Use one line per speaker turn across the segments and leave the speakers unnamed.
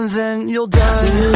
and then you'll die.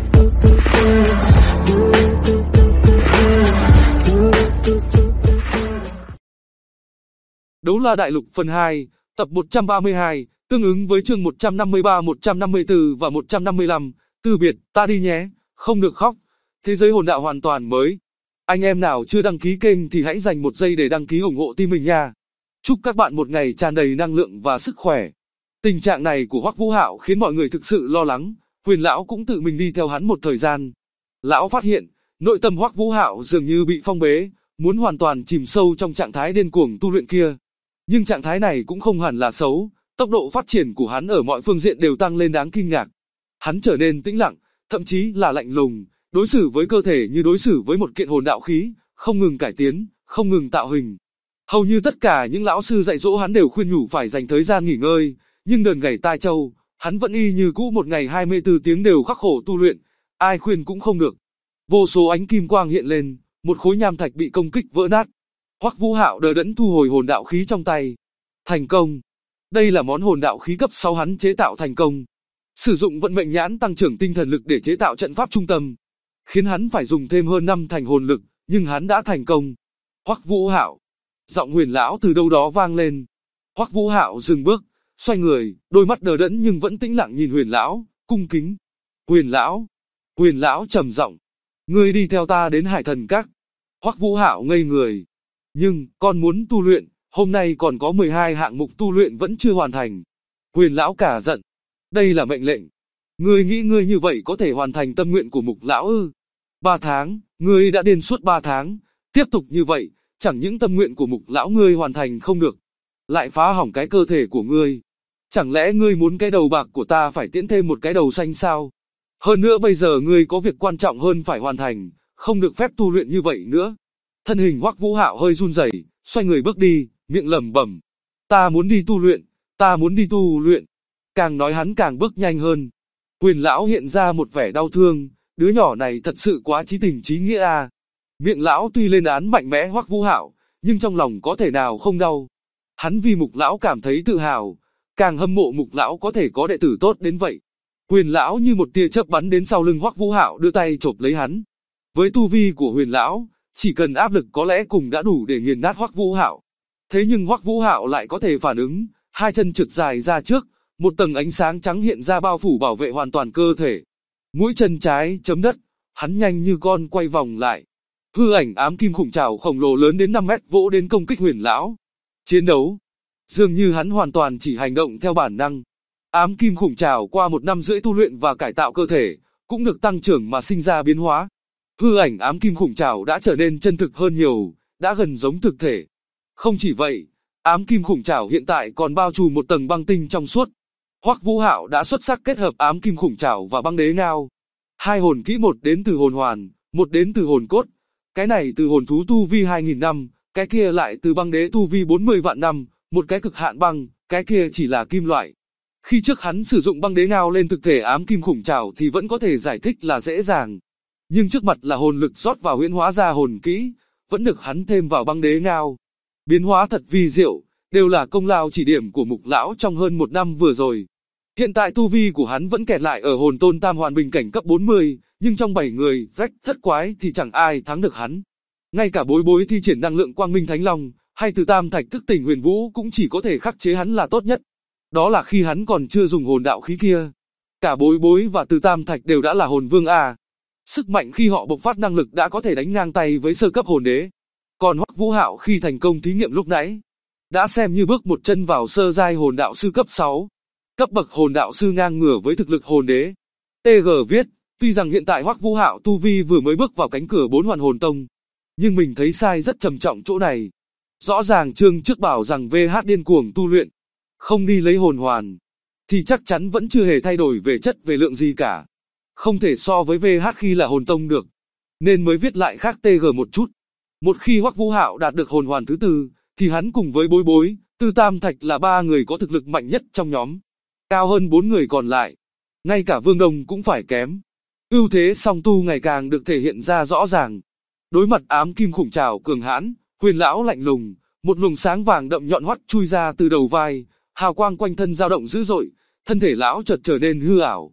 Đấu La Đại Lục phần 2, tập 132, tương ứng với chương 153, 154 và 155, từ biệt, ta đi nhé, không được khóc. Thế giới hồn đạo hoàn toàn mới. Anh em nào chưa đăng ký kênh thì hãy dành một giây để đăng ký ủng hộ team mình nha. Chúc các bạn một ngày tràn đầy năng lượng và sức khỏe. Tình trạng này của Hoắc Vũ Hạo khiến mọi người thực sự lo lắng, Huyền lão cũng tự mình đi theo hắn một thời gian. Lão phát hiện, nội tâm Hoắc Vũ Hạo dường như bị phong bế, muốn hoàn toàn chìm sâu trong trạng thái điên cuồng tu luyện kia. Nhưng trạng thái này cũng không hẳn là xấu, tốc độ phát triển của hắn ở mọi phương diện đều tăng lên đáng kinh ngạc. Hắn trở nên tĩnh lặng, thậm chí là lạnh lùng, đối xử với cơ thể như đối xử với một kiện hồn đạo khí, không ngừng cải tiến, không ngừng tạo hình. Hầu như tất cả những lão sư dạy dỗ hắn đều khuyên nhủ phải dành thời gian nghỉ ngơi, nhưng đờn gảy tai trâu, hắn vẫn y như cũ một ngày 24 tiếng đều khắc khổ tu luyện, ai khuyên cũng không được. Vô số ánh kim quang hiện lên, một khối nham thạch bị công kích vỡ nát. Hoắc Vũ Hạo đờ đẫn thu hồi hồn đạo khí trong tay. Thành công. Đây là món hồn đạo khí cấp 6 hắn chế tạo thành công. Sử dụng vận mệnh nhãn tăng trưởng tinh thần lực để chế tạo trận pháp trung tâm, khiến hắn phải dùng thêm hơn 5 thành hồn lực, nhưng hắn đã thành công. Hoắc Vũ Hạo. Giọng Huyền lão từ đâu đó vang lên. Hoắc Vũ Hạo dừng bước, xoay người, đôi mắt đờ đẫn nhưng vẫn tĩnh lặng nhìn Huyền lão, cung kính. Huyền lão. Huyền lão trầm giọng. Ngươi đi theo ta đến Hải Thần Các. Hoắc Vũ Hạo ngây người. Nhưng, con muốn tu luyện, hôm nay còn có 12 hạng mục tu luyện vẫn chưa hoàn thành. Huyền lão cả giận. Đây là mệnh lệnh. Ngươi nghĩ ngươi như vậy có thể hoàn thành tâm nguyện của Mục lão ư? 3 tháng, ngươi đã điên suốt 3 tháng. Tiếp tục như vậy, chẳng những tâm nguyện của Mục lão ngươi hoàn thành không được, lại phá hỏng cái cơ thể của ngươi. Chẳng lẽ ngươi muốn cái đầu bạc của ta phải tiễn thêm một cái đầu xanh sao? Hơn nữa bây giờ ngươi có việc quan trọng hơn phải hoàn thành, không được phép tu luyện như vậy nữa. Thân hình Hoắc Vũ Hạo hơi run rẩy, xoay người bước đi, miệng lẩm bẩm: Ta muốn đi tu luyện, ta muốn đi tu luyện. Càng nói hắn càng bước nhanh hơn. Huyền lão hiện ra một vẻ đau thương, đứa nhỏ này thật sự quá chí tình chí nghĩa à. Miệng lão tuy lên án mạnh mẽ Hoắc Vũ Hạo, nhưng trong lòng có thể nào không đau. Hắn vì Mục lão cảm thấy tự hào, càng hâm mộ Mục lão có thể có đệ tử tốt đến vậy. Huyền lão như một tia chớp bắn đến sau lưng Hoắc Vũ Hạo, đưa tay chộp lấy hắn. Với tu vi của Huyền lão, chỉ cần áp lực có lẽ cùng đã đủ để nghiền nát Hoắc Vũ Hạo. Thế nhưng Hoắc Vũ Hạo lại có thể phản ứng, hai chân trượt dài ra trước, một tầng ánh sáng trắng hiện ra bao phủ bảo vệ hoàn toàn cơ thể. Mũi chân trái chấm đất, hắn nhanh như con quay vòng lại. Hư ảnh ám kim khủng trảo khổng lồ lớn đến 5 mét vỗ đến công kích Huyền lão. Chiến đấu. Dường như hắn hoàn toàn chỉ hành động theo bản năng. Ám kim khủng trảo qua 1 năm rưỡi tu luyện và cải tạo cơ thể, cũng được tăng trưởng mà sinh ra biến hóa. Hư ảnh ám kim khủng trảo đã trở nên chân thực hơn nhiều, đã gần giống thực thể. Không chỉ vậy, ám kim khủng trảo hiện tại còn bao trùm một tầng băng tinh trong suốt. Hoắc Vũ Hạo đã xuất sắc kết hợp ám kim khủng trảo và băng đế ngao. Hai hồn kỹ, một đến từ hồn hoàn, một đến từ hồn cốt. Cái này từ hồn thú tu vi 2000 năm, cái kia lại từ băng đế tu vi 40 vạn năm, một cái cực hạn băng, cái kia chỉ là kim loại. Khi trước hắn sử dụng băng đế ngao lên thực thể ám kim khủng trảo thì vẫn có thể giải thích là dễ dàng. Nhưng trước mặt là hồn lực rót vào huyễn hóa ra hồn kỹ, vẫn được hắn thêm vào băng đế ngao. Biến hóa thật vi diệu, đều là công lao chỉ điểm của Mục lão trong hơn 1 năm vừa rồi. Hiện tại tu vi của hắn vẫn kẹt lại ở hồn tôn tam hoàn bình cảnh cấp 40, nhưng trong 7 người, rách thất quái thì chẳng ai thắng được hắn. Ngay cả Bối Bối thi triển năng lượng quang minh thánh long, hay từ tam thạch thức tỉnh huyền vũ cũng chỉ có thể khắc chế hắn là tốt nhất. Đó là khi hắn còn chưa dùng hồn đạo khí kia. Cả Bối Bối và từ tam thạch đều đã là hồn vương A. Sức mạnh khi họ bộc phát năng lực đã có thể đánh ngang tay với sơ cấp hồn đế. Còn Hoắc Vũ Hạo khi thành công thí nghiệm lúc nãy, đã xem như bước một chân vào sơ giai hồn đạo sư cấp 6. Cấp bậc hồn đạo sư ngang ngửa với thực lực hồn đế. TG viết, tuy rằng hiện tại Hoắc Vũ Hạo tu vi vừa mới bước vào cánh cửa 4 hoàn hồn tông, nhưng mình thấy sai rất trầm trọng chỗ này. Rõ ràng chương trước bảo rằng VH điên cuồng tu luyện, không đi lấy hồn hoàn, thì chắc chắn vẫn chưa hề thay đổi về chất về lượng gì cả. Không thể so với VH khi là hồn tông được, nên mới viết lại khác TG một chút. Một khi Hoắc Vũ Hạo đạt được hồn hoàn thứ 4, thì hắn cùng với Bối Bối, Từ Tam Thạch là 3 người có thực lực mạnh nhất trong nhóm, cao hơn 4 người còn lại. Ngay cả Vương Đông cũng phải kém. Ưu thế song tu ngày càng được thể hiện ra rõ ràng. Đối mặt ám kim khủng trảo cường hãn, Huyền lão lạnh lùng, một luồng sáng vàng đậm nhọn hoắt chui ra từ đầu vai, hào quang quanh thân dao động dữ dội, thân thể lão chợt trở nên hư ảo.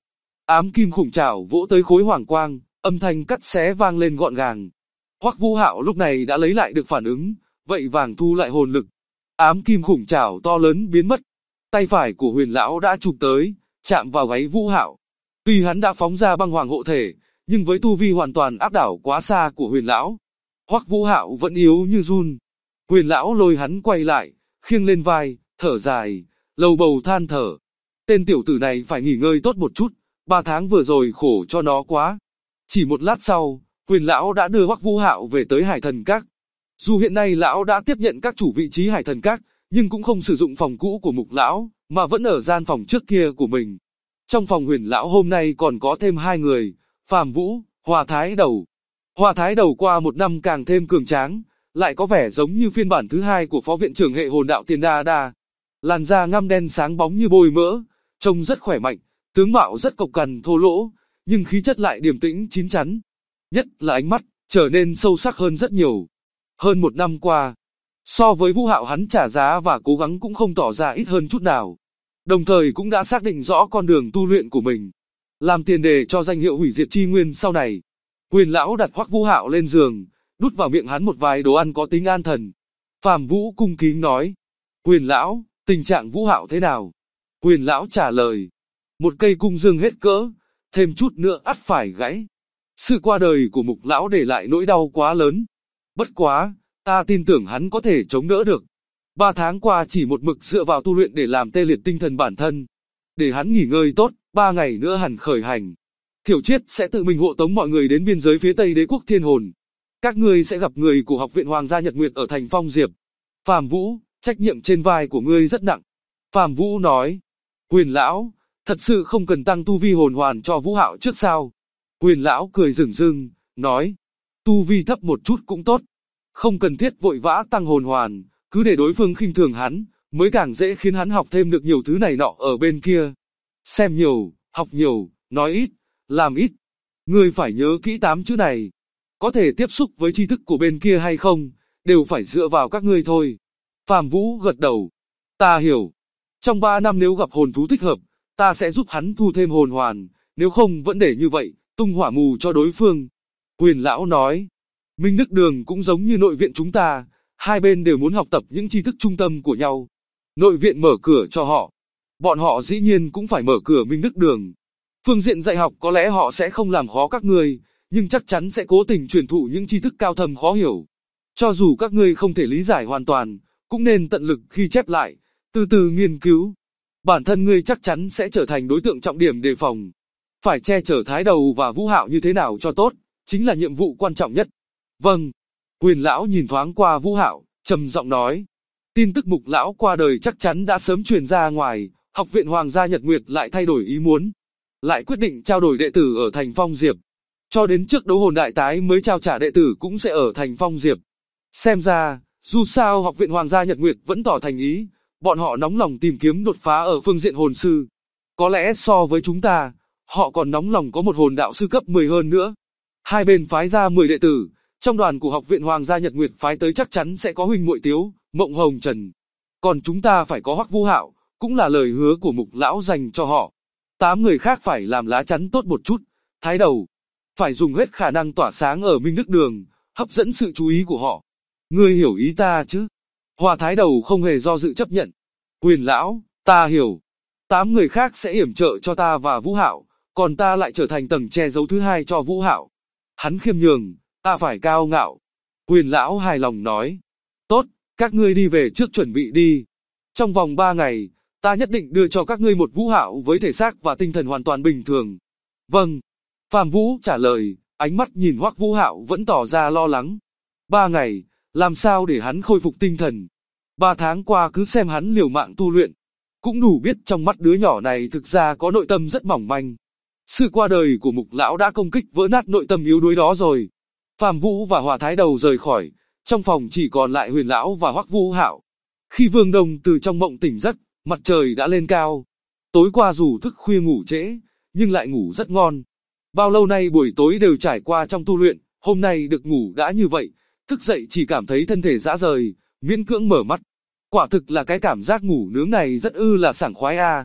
Ám kim khủng trảo vỗ tới khối hoàng quang, âm thanh cắt xé vang lên gọn gàng. Hoắc Vũ Hạo lúc này đã lấy lại được phản ứng, vậy vàng thu lại hồn lực. Ám kim khủng trảo to lớn biến mất. Tay phải của Huyền lão đã chụp tới, chạm vào gáy Vũ Hạo. Tuy hắn đã phóng ra băng hoàng hộ thể, nhưng với tu vi hoàn toàn áp đảo quá xa của Huyền lão, Hoắc Vũ Hạo vẫn yếu như giun. Huyền lão lôi hắn quay lại, khiêng lên vai, thở dài, lầu bầu than thở. Tên tiểu tử này phải nghỉ ngơi tốt một chút, 3 tháng vừa rồi khổ cho nó quá. Chỉ một lát sau, Huyền lão đã đưa Hoắc Vũ Hạo về tới Hải Thần Các. Dù hiện nay lão đã tiếp nhận các chủ vị trí Hải Thần Các, nhưng cũng không sử dụng phòng cũ của Mục lão, mà vẫn ở gian phòng trước kia của mình. Trong phòng Huyền lão hôm nay còn có thêm 2 người, Phàm Vũ, Hòa Thái Đầu. Hòa Thái Đầu qua 1 năm càng thêm cường tráng, lại có vẻ giống như phiên bản thứ 2 của phó viện trưởng hệ hồn đạo Tiền Đa Đa. Làn da ngăm đen sáng bóng như bôi mỡ, trông rất khỏe mạnh, tướng mạo rất cộc cằn thô lỗ, nhưng khí chất lại điềm tĩnh chín chắn. Nhất là ánh mắt, trở nên sâu sắc hơn rất nhiều. Hơn 1 năm qua, so với Vũ Hạo hắn trả giá và cố gắng cũng không tỏ ra ít hơn chút nào. Đồng thời cũng đã xác định rõ con đường tu luyện của mình, làm tiền đề cho danh hiệu hủy diệt chi nguyên sau này. Huyền lão đặt Hoắc Vũ Hạo lên giường, đút vào miệng hắn một vài đồ ăn có tính an thần. Phàm Vũ cung kính nói: Huyền lão, tình trạng Vũ Hạo thế nào? Huyền lão trả lời: một cây cung dương hết cỡ, thêm chút nữa ắt phải gãy. Sự qua đời của Mục lão để lại nỗi đau quá lớn. Bất quá, ta tin tưởng hắn có thể chống đỡ được. 3 tháng qua chỉ một mực dựa vào tu luyện để làm tê liệt tinh thần bản thân. Để hắn nghỉ ngơi tốt, 3 ngày nữa hẳn khởi hành. Thiểu Chiết sẽ tự mình hộ tống mọi người đến biên giới phía Tây Đế quốc Thiên Hồn. Các ngươi sẽ gặp người của Học viện Hoàng gia Nhật Nguyệt ở thành Phong Diệp. Phàm Vũ, trách nhiệm trên vai của ngươi rất nặng. Phàm Vũ nói: Huyền lão, thật sự không cần tăng tu vi hồn hoàn cho Vũ Hạo trước sao? Huyền lão cười rừng rưng, nói: tu vi thấp một chút cũng tốt. Không cần thiết vội vã tăng hồn hoàn, cứ để đối phương khinh thường hắn, mới càng dễ khiến hắn học thêm được nhiều thứ này nọ ở bên kia. Xem nhiều, học nhiều, nói ít, làm ít. Ngươi phải nhớ kỹ 8 chữ này. Có thể tiếp xúc với tri thức của bên kia hay không, đều phải dựa vào các ngươi thôi. Phàm Vũ gật đầu. Ta hiểu. Trong 3 năm nếu gặp hồn thú thích hợp, ta sẽ giúp hắn thu thêm hồn hoàn, nếu không vẫn để như vậy, tung hỏa mù cho đối phương. Huyền lão nói: Minh Đức Đường cũng giống như nội viện chúng ta, hai bên đều muốn học tập những tri thức trung tâm của nhau. Nội viện mở cửa cho họ, bọn họ dĩ nhiên cũng phải mở cửa Minh Đức Đường. Phương diện dạy học có lẽ họ sẽ không làm khó các ngươi, nhưng chắc chắn sẽ cố tình truyền thụ những tri thức cao thâm khó hiểu. Cho dù các ngươi không thể lý giải hoàn toàn, cũng nên tận lực ghi chép lại, từ từ nghiên cứu. Bản thân ngươi chắc chắn sẽ trở thành đối tượng trọng điểm đề phòng. Phải che chở Thái Đầu và Vũ Hạo như thế nào cho tốt, chính là nhiệm vụ quan trọng nhất. Vâng. Huyền lão nhìn thoáng qua Vũ Hạo, trầm giọng nói: tin tức Mục lão qua đời chắc chắn đã sớm truyền ra ngoài. Học viện Hoàng gia Nhật Nguyệt lại thay đổi ý muốn, lại quyết định trao đổi đệ tử ở thành Phong Diệp. Cho đến trước đấu hồn đại tái mới trao trả đệ tử cũng sẽ ở thành Phong Diệp. Xem ra, dù sao Học viện Hoàng gia Nhật Nguyệt vẫn tỏ thành ý, bọn họ nóng lòng tìm kiếm đột phá ở phương diện hồn sư. Có lẽ so với chúng ta, họ còn nóng lòng có một hồn đạo sư cấp 10 hơn nữa. Hai bên phái ra 10 đệ tử, trong đoàn của Học viện Hoàng gia Nhật Nguyệt phái tới chắc chắn sẽ có Huỳnh Muội Tiếu, Mộng Hồng Trần. Còn chúng ta phải có Hoắc Vũ Hạo, cũng là lời hứa của Mục lão dành cho họ. 8 người khác phải làm lá chắn tốt một chút. Thái Đầu, phải dùng hết khả năng tỏa sáng ở Minh Đức Đường, hấp dẫn sự chú ý của họ. Ngươi hiểu ý ta chứ? Hòa Thái Đầu không hề do dự chấp nhận. Huyền lão, ta hiểu. 8 người khác sẽ yểm trợ cho ta và Vũ Hạo, còn ta lại trở thành tầng che giấu thứ 2 cho Vũ Hạo. Hắn khiêm nhường, ta phải cao ngạo. Huyền lão hài lòng nói: tốt, các ngươi đi về trước chuẩn bị đi. Trong vòng 3 ngày, ta nhất định đưa cho các ngươi một Vũ Hạo với thể xác và tinh thần hoàn toàn bình thường. Vâng. Phàm Vũ trả lời, ánh mắt nhìn Hoắc Vũ Hạo vẫn tỏ ra lo lắng. 3 ngày, làm sao để hắn khôi phục tinh thần? 3 tháng qua cứ xem hắn liều mạng tu luyện, cũng đủ biết trong mắt đứa nhỏ này thực ra có nội tâm rất mỏng manh. Sự qua đời của Mục lão đã công kích vỡ nát nội tâm yếu đuối đó rồi. Phàm Vũ và Hòa Thái Đầu rời khỏi, trong phòng chỉ còn lại Huyền lão và Hoắc Vũ Hạo. Khi Vương Đông từ trong mộng tỉnh giấc, mặt trời đã lên cao. Tối qua dù thức khuya ngủ trễ, nhưng lại ngủ rất ngon. Bao lâu nay buổi tối đều trải qua trong tu luyện, hôm nay được ngủ đã như vậy, thức dậy chỉ cảm thấy thân thể rã rời, miễn cưỡng mở mắt. Quả thực là cái cảm giác ngủ nướng này rất là sảng khoái a.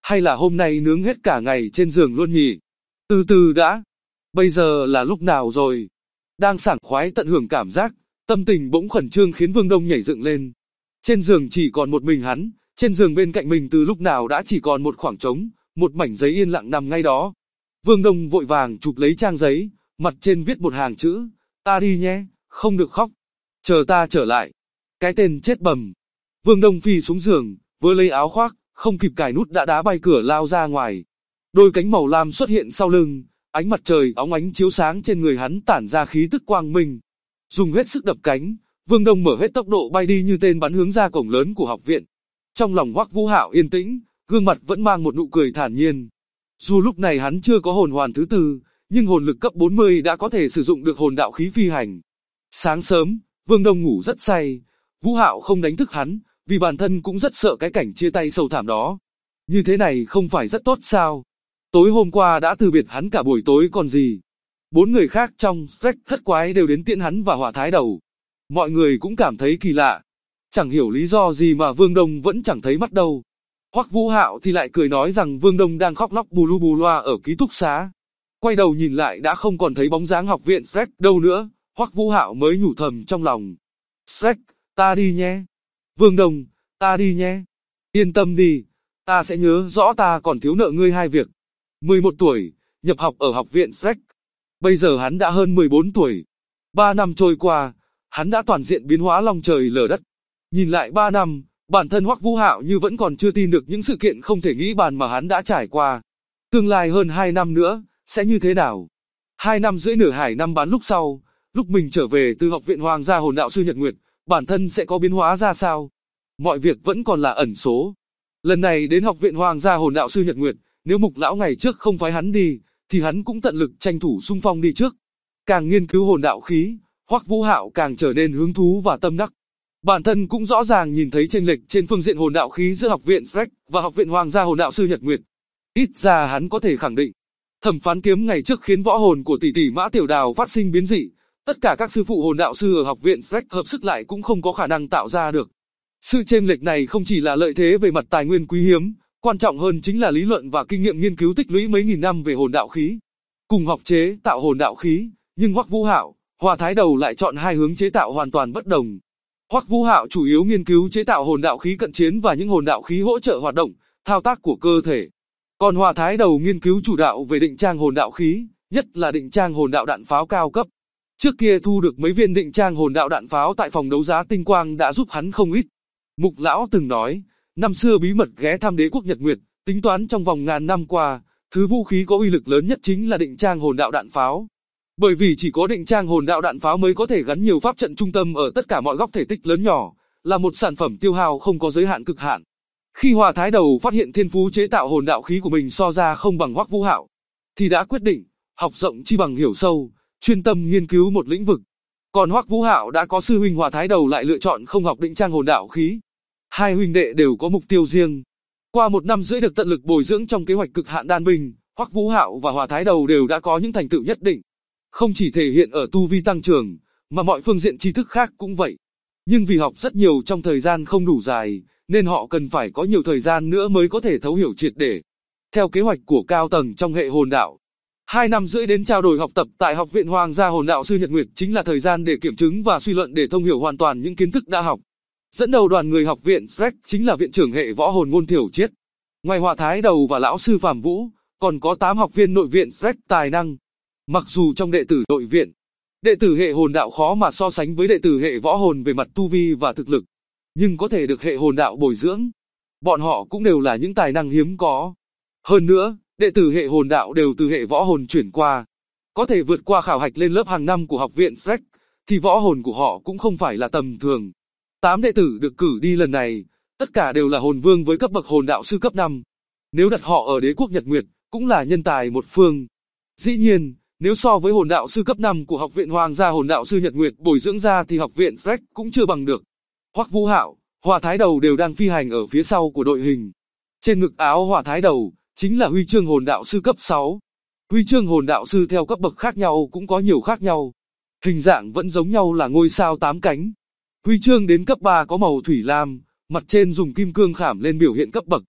Hay là hôm nay nướng hết cả ngày trên giường luôn nhỉ? Từ từ đã. Bây giờ là lúc nào rồi? Đang sảng khoái tận hưởng cảm giác, tâm tình bỗng khẩn trương khiến Vương Đông nhảy dựng lên. Trên giường chỉ còn một mình hắn, trên giường bên cạnh mình từ lúc nào đã chỉ còn một khoảng trống, một mảnh giấy yên lặng nằm ngay đó. Vương Đông vội vàng chụp lấy trang giấy, mặt trên viết một hàng chữ, ta đi nhé, không được khóc. Chờ ta trở lại. Cái tên chết bầm. Vương Đông phi xuống giường, vớ lấy áo khoác, không kịp cài nút đã đá bay cửa lao ra ngoài. Đôi cánh màu lam xuất hiện sau lưng, ánh mặt trời óng ánh chiếu sáng trên người hắn tản ra khí tức quang minh. Dùng hết sức đập cánh, Vương Đông mở hết tốc độ bay đi như tên bắn hướng ra cổng lớn của học viện. Trong lòng Hoắc Vũ Hạo yên tĩnh, gương mặt vẫn mang một nụ cười thản nhiên. Dù lúc này hắn chưa có hồn hoàn thứ tư, nhưng hồn lực cấp 40 đã có thể sử dụng được hồn đạo khí phi hành. Sáng sớm, Vương Đông ngủ rất say, Vũ Hạo không đánh thức hắn, vì bản thân cũng rất sợ cái cảnh chia tay sâu thẳm đó. Như thế này không phải rất tốt sao? Tối hôm qua đã từ biệt hắn cả buổi tối còn gì. 4 người khác trong Shrek thất quái đều đến tiễn hắn và Hỏa Thái Đầu. Mọi người cũng cảm thấy kỳ lạ. Chẳng hiểu lý do gì mà Vương Đông vẫn chẳng thấy mắt đâu. Hoắc Vũ Hạo thì lại cười nói rằng Vương Đông đang khóc lóc bù lu bù loa ở ký túc xá. Quay đầu nhìn lại đã không còn thấy bóng dáng học viện Shrek đâu nữa, Hoắc Vũ Hạo mới nhủ thầm trong lòng. Shrek, ta đi nhé. Vương Đông, ta đi nhé. Yên tâm đi, ta sẽ nhớ rõ ta còn thiếu nợ ngươi 2 việc. 11 tuổi, nhập học ở học viện Shrek. Bây giờ hắn đã hơn 14 tuổi. 3 năm trôi qua, hắn đã toàn diện biến hóa long trời lở đất. Nhìn lại 3 năm, bản thân Hoắc Vũ Hạo như vẫn còn chưa tin được những sự kiện không thể nghĩ bàn mà hắn đã trải qua. Tương lai hơn 2 năm nữa, sẽ như thế nào? 2 năm rưỡi nửa hải năm bán lúc sau, lúc mình trở về từ học viện Hoàng gia hồn đạo sư Nhật Nguyệt, bản thân sẽ có biến hóa ra sao? Mọi việc vẫn còn là ẩn số. Lần này đến học viện Hoàng gia hồn đạo sư Nhật Nguyệt, nếu Mục lão ngày trước không phái hắn đi, thì hắn cũng tận lực tranh thủ xung phong đi trước. Càng nghiên cứu hồn đạo khí, Hoắc Vũ Hạo càng trở nên hứng thú và tâm đắc. Bản thân cũng rõ ràng nhìn thấy chênh lệch trên phương diện hồn đạo khí giữa học viện Shrek và học viện Hoàng gia hồn đạo sư Nhật Nguyệt. Ít ra hắn có thể khẳng định, thẩm phán kiếm ngày trước khiến võ hồn của tỷ tỷ Mã Tiểu Đào phát sinh biến dị, tất cả các sư phụ hồn đạo sư ở học viện Shrek hợp sức lại cũng không có khả năng tạo ra được. Sự chênh lệch này không chỉ là lợi thế về mặt tài nguyên quý hiếm, quan trọng hơn chính là lý luận và kinh nghiệm nghiên cứu tích lũy mấy nghìn năm về hồn đạo khí. Cùng học chế tạo hồn đạo khí, nhưng Hoắc Vũ Hạo, Hỏa Thái Đầu lại chọn hai hướng chế tạo hoàn toàn bất đồng. Hoắc Vũ Hạo chủ yếu nghiên cứu chế tạo hồn đạo khí cận chiến và những hồn đạo khí hỗ trợ hoạt động, thao tác của cơ thể. Còn Hỏa Thái Đầu nghiên cứu chủ đạo về định trang hồn đạo khí, nhất là định trang hồn đạo đạn pháo cao cấp. Trước kia thu được mấy viên định trang hồn đạo đạn pháo tại phòng đấu giá tinh quang đã giúp hắn không ít. Mục lão từng nói, năm xưa bí mật ghé thăm đế quốc Nhật Nguyệt, tính toán trong vòng ngàn năm qua, thứ vũ khí có uy lực lớn nhất chính là định trang hồn đạo đạn pháo. Bởi vì chỉ có định trang hồn đạo đạn pháo mới có thể gắn nhiều pháp trận trung tâm ở tất cả mọi góc thể tích lớn nhỏ, là một sản phẩm tiêu hao không có giới hạn cực hạn. Khi Hỏa Thái Đầu phát hiện thiên phú chế tạo hồn đạo khí của mình so ra không bằng Hoắc Vũ Hạo, thì đã quyết định, học rộng chi bằng hiểu sâu, chuyên tâm nghiên cứu một lĩnh vực. Còn Hoắc Vũ Hạo đã có sư huynh Hỏa Thái Đầu lại lựa chọn không học định trang hồn đạo khí. Hai huynh đệ đều có mục tiêu riêng. Qua 1 năm rưỡi được tận lực bồi dưỡng trong kế hoạch cực hạn đan binh, Hoắc Vũ Hạo và Hỏa Thái Đầu đều đã có những thành tựu nhất định. Không chỉ thể hiện ở tu vi tăng trưởng, mà mọi phương diện tri thức khác cũng vậy. Nhưng vì học rất nhiều trong thời gian không đủ dài, nên họ cần phải có nhiều thời gian nữa mới có thể thấu hiểu triệt để. Theo kế hoạch của cao tầng trong hệ hồn đạo, 2 năm rưỡi đến trao đổi học tập tại Học viện Hoàng gia hồn đạo sư Nhật Nguyệt chính là thời gian để kiểm chứng và suy luận để thông hiểu hoàn toàn những kiến thức đã học. Dẫn đầu đoàn người học viện Shrek chính là viện trưởng hệ võ hồn Ngôn Thiểu Triết. Ngoài Hỏa Thái Đầu và lão sư Phạm Vũ, còn có 8 học viên nội viện Shrek tài năng. Mặc dù trong đệ tử nội viện, đệ tử hệ hồn đạo khó mà so sánh với đệ tử hệ võ hồn về mặt tu vi và thực lực, nhưng có thể được hệ hồn đạo bồi dưỡng. Bọn họ cũng đều là những tài năng hiếm có. Hơn nữa, đệ tử hệ hồn đạo đều từ hệ võ hồn chuyển qua. Có thể vượt qua khảo hạch lên lớp hàng năm của học viện Shrek, thì võ hồn của họ cũng không phải là tầm thường. 8 đệ tử được cử đi lần này, tất cả đều là hồn vương với cấp bậc hồn đạo sư cấp 5. Nếu đặt họ ở đế quốc Nhật Nguyệt, cũng là nhân tài một phương. Dĩ nhiên, nếu so với hồn đạo sư cấp 5 của học viện Hoàng gia hồn đạo sư Nhật Nguyệt bồi dưỡng ra thì học viện Shrek cũng chưa bằng được. Hoắc Vũ Hạo, Hỏa Thái Đầu đều đang phi hành ở phía sau của đội hình. Trên ngực áo Hỏa Thái Đầu chính là huy chương hồn đạo sư cấp 6. Huy chương hồn đạo sư theo cấp bậc khác nhau cũng có nhiều khác nhau. Hình dạng vẫn giống nhau là ngôi sao 8 cánh. Huy chương đến cấp 3 có màu thủy lam, mặt trên dùng kim cương khảm lên biểu hiện cấp bậc.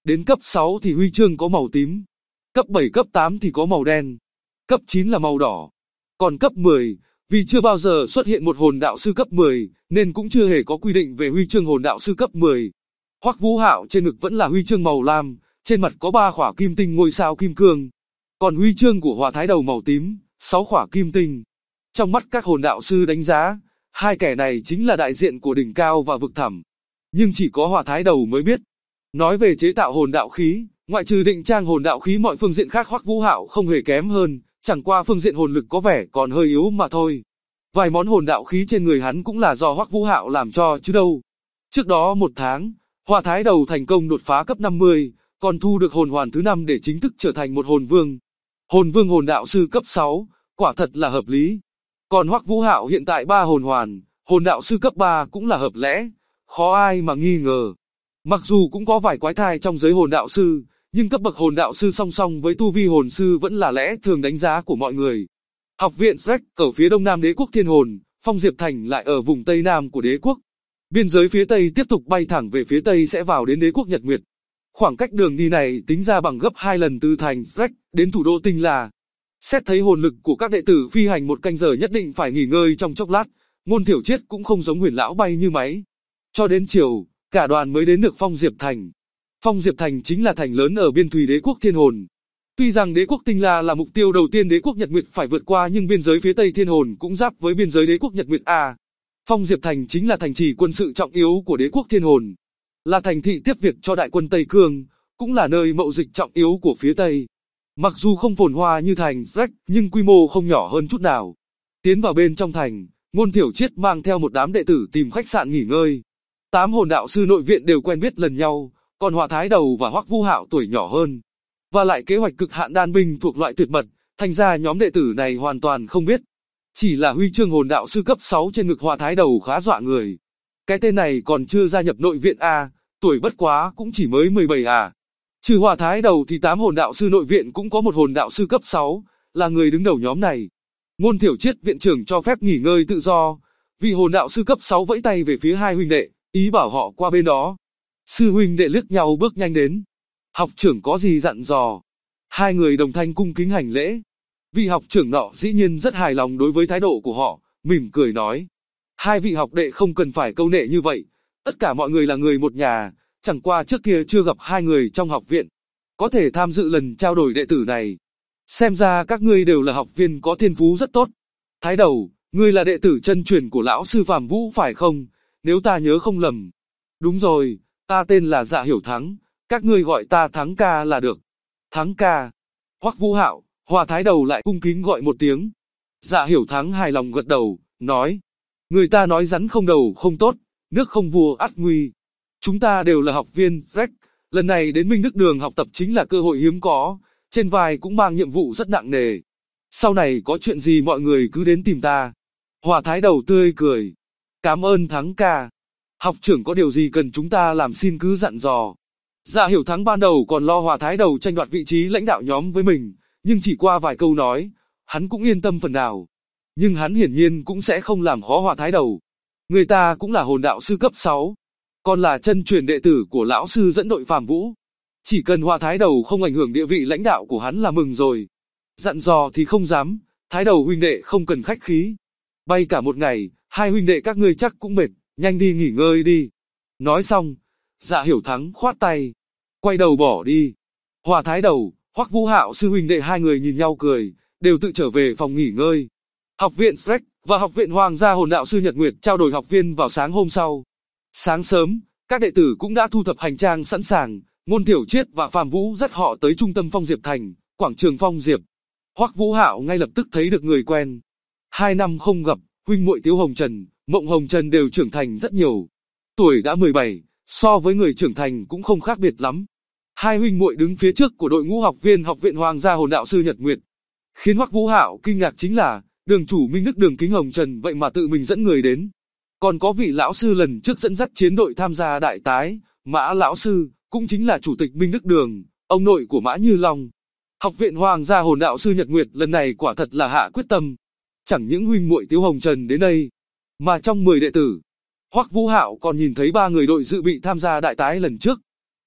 Đến cấp 6 thì huy chương có màu tím. Cấp 7 cấp 8 thì có màu đen. Cấp 9 là màu đỏ. Còn cấp 10, vì chưa bao giờ xuất hiện một hồn đạo sư cấp 10, nên cũng chưa hề có quy định về huy chương hồn đạo sư cấp 10. Hoắc Vũ Hạo trên ngực vẫn là huy chương màu lam, trên mặt có 3 khỏa kim tinh ngôi sao kim cương. Còn huy chương của Hỏa Thái Đầu màu tím, 6 khỏa kim tinh. Trong mắt các hồn đạo sư đánh giá, hai kẻ này chính là đại diện của đỉnh cao và vực thẳm. Nhưng chỉ có Hỏa Thái Đầu mới biết. Nói về chế tạo hồn đạo khí, ngoại trừ định trang hồn đạo khí, mọi phương diện khác Hoắc Vũ Hạo không hề kém hơn, chẳng qua phương diện hồn lực có vẻ còn hơi yếu mà thôi. Vài món hồn đạo khí trên người hắn cũng là do Hoắc Vũ Hạo làm cho chứ đâu. Trước đó 1 tháng, Hỏa Thái Đầu thành công đột phá cấp 50, còn thu được hồn hoàn thứ 5 để chính thức trở thành một hồn vương. Hồn vương hồn đạo sư cấp 6, quả thật là hợp lý. Còn Hoắc Vũ Hạo hiện tại 3 hồn hoàn, hồn đạo sư cấp 3 cũng là hợp lẽ, khó ai mà nghi ngờ. Mặc dù cũng có vài quái thai trong giới hồn đạo sư, nhưng cấp bậc hồn đạo sư song song với tu vi hồn sư vẫn là lẽ thường đánh giá của mọi người. Học viện Freck ở phía đông nam đế quốc Thiên Hồn, Phong Diệp Thành lại ở vùng tây nam của đế quốc. Biên giới phía tây tiếp tục bay thẳng về phía tây sẽ vào đến đế quốc Nhật Nguyệt. Khoảng cách đường đi này tính ra bằng gấp 2 lần từ thành Freck đến thủ đô Tinh La. Xét thấy hồn lực của các đệ tử phi hành 1 canh giờ nhất định phải nghỉ ngơi trong chốc lát, Ngôn Thiểu Triết cũng không giống Huyền lão bay như máy. Cho đến chiều, cả đoàn mới đến được Phong Diệp Thành. Phong Diệp Thành chính là thành lớn ở biên thùy đế quốc Thiên Hồn. Tuy rằng đế quốc Tinh La là mục tiêu đầu tiên đế quốc Nhật Nguyệt phải vượt qua, nhưng biên giới phía tây Thiên Hồn cũng giáp với biên giới đế quốc Nhật Nguyệt a. Phong Diệp Thành chính là thành trì quân sự trọng yếu của đế quốc Thiên Hồn, là thành thị tiếp việc cho đại quân Tây Cương, cũng là nơi mậu dịch trọng yếu của phía tây. Mặc dù không phồn hoa như thành Freck, nhưng quy mô không nhỏ hơn chút nào. Tiến vào bên trong thành, Ngôn Thiểu Triết mang theo một đám đệ tử tìm khách sạn nghỉ ngơi. 8 hồn đạo sư nội viện đều quen biết lần nhau, còn Hỏa Thái Đầu và Hoắc Vũ Hạo tuổi nhỏ hơn. Và lại kế hoạch cực hạn đan binh thuộc loại tuyệt mật, thành ra nhóm đệ tử này hoàn toàn không biết. Chỉ là huy chương hồn đạo sư cấp 6 trên ngực Hỏa Thái Đầu khá dọa người. Cái tên này còn chưa gia nhập nội viện a, tuổi bất quá cũng chỉ mới 17 à. Trừ Hỏa Thái Đầu thì 8 hồn đạo sư nội viện cũng có một hồn đạo sư cấp 6, là người đứng đầu nhóm này. Ngôn Thiểu Triết viện trưởng cho phép nghỉ ngơi tự do, vì hồn đạo sư cấp 6 vẫy tay về phía hai huynh đệ, ý bảo họ qua bên đó. Sư huynh đệ liếc nhau bước nhanh đến. Học trưởng có gì dặn dò? Hai người đồng thanh cung kính hành lễ. Vị học trưởng nọ dĩ nhiên rất hài lòng đối với thái độ của họ, mỉm cười nói. Hai vị học đệ không cần phải câu nệ như vậy, tất cả mọi người là người một nhà, chẳng qua trước kia chưa gặp hai người trong học viện. Có thể tham dự lần trao đổi đệ tử này. Xem ra các ngươi đều là học viên có thiên phú rất tốt. Thái Đầu, ngươi là đệ tử chân truyền của lão sư Phạm Vũ phải không? Nếu ta nhớ không lầm. Đúng rồi, ta tên là Dạ Hiểu Thắng, các ngươi gọi ta Thắng ca là được. Thắng ca. Hoắc Vũ Hạo, Hỏa Thái Đầu lại cung kính gọi một tiếng. Dạ Hiểu Thắng hài lòng gật đầu, nói. Người ta nói rắn không đầu không tốt, nước không vua ắt nguy. Chúng ta đều là học viên Freck, lần này đến Minh Đức Đường học tập chính là cơ hội hiếm có, trên vai cũng mang nhiệm vụ rất nặng nề. Sau này có chuyện gì mọi người cứ đến tìm ta. Hỏa Thái Đầu tươi cười. Cảm ơn Thắng ca. Học trưởng có điều gì cần chúng ta làm xin cứ dặn dò. Dạ Hiểu Thắng ban đầu còn lo Hỏa Thái Đầu tranh đoạt vị trí lãnh đạo nhóm với mình, nhưng chỉ qua vài câu nói, hắn cũng yên tâm phần nào. Nhưng hắn hiển nhiên cũng sẽ không làm khó Hỏa Thái Đầu. Người ta cũng là hồn đạo sư cấp 6, còn là chân truyền đệ tử của lão sư dẫn đội Phạm Vũ. Chỉ cần Hỏa Thái Đầu không ảnh hưởng địa vị lãnh đạo của hắn là mừng rồi. Dặn dò thì không dám, Thái Đầu huynh đệ không cần khách khí. Bay cả một ngày, hai huynh đệ các ngươi chắc cũng mệt, nhanh đi nghỉ ngơi đi. Nói xong, Dạ Hiểu Thắng khoát tay, quay đầu bỏ đi. Hỏa Thái Đầu, Hoắc Vũ Hạo sư huynh đệ hai người nhìn nhau cười, đều tự trở về phòng nghỉ ngơi. Học viện Freck và học viện Hoàng gia hồn đạo sư Nhật Nguyệt trao đổi học viên vào sáng hôm sau. Sáng sớm, các đệ tử cũng đã thu thập hành trang sẵn sàng, Ngôn Thiểu Triết và Phạm Vũ dắt họ tới trung tâm Phong Diệp Thành, quảng trường Phong Diệp. Hoắc Vũ Hạo ngay lập tức thấy được người quen. 2 năm không gặp, huynh muội Tiếu Hồng Trần, Mộng Hồng Trần đều trưởng thành rất nhiều. Tuổi đã 17, so với người trưởng thành cũng không khác biệt lắm. Hai huynh muội đứng phía trước của đội ngũ học viên học viện Hoàng gia hồn đạo sư Nhật Nguyệt. Khiến Hoắc Vũ Hạo kinh ngạc chính là, đường chủ Minh Đức Đường Kính Hồng Trần vậy mà tự mình dẫn người đến. Còn có vị lão sư lần trước dẫn dắt chiến đội tham gia đại tái, Mã lão sư, cũng chính là chủ tịch Minh Đức Đường, ông nội của Mã Như Long. Học viện Hoàng gia hồn đạo sư Nhật Nguyệt lần này quả thật là hạ quyết tâm. Chẳng những huynh muội Tiếu Hồng Trần đến đây, mà trong 10 đệ tử, Hoắc Vũ Hạo còn nhìn thấy 3 người đội dự bị tham gia đại tái lần trước.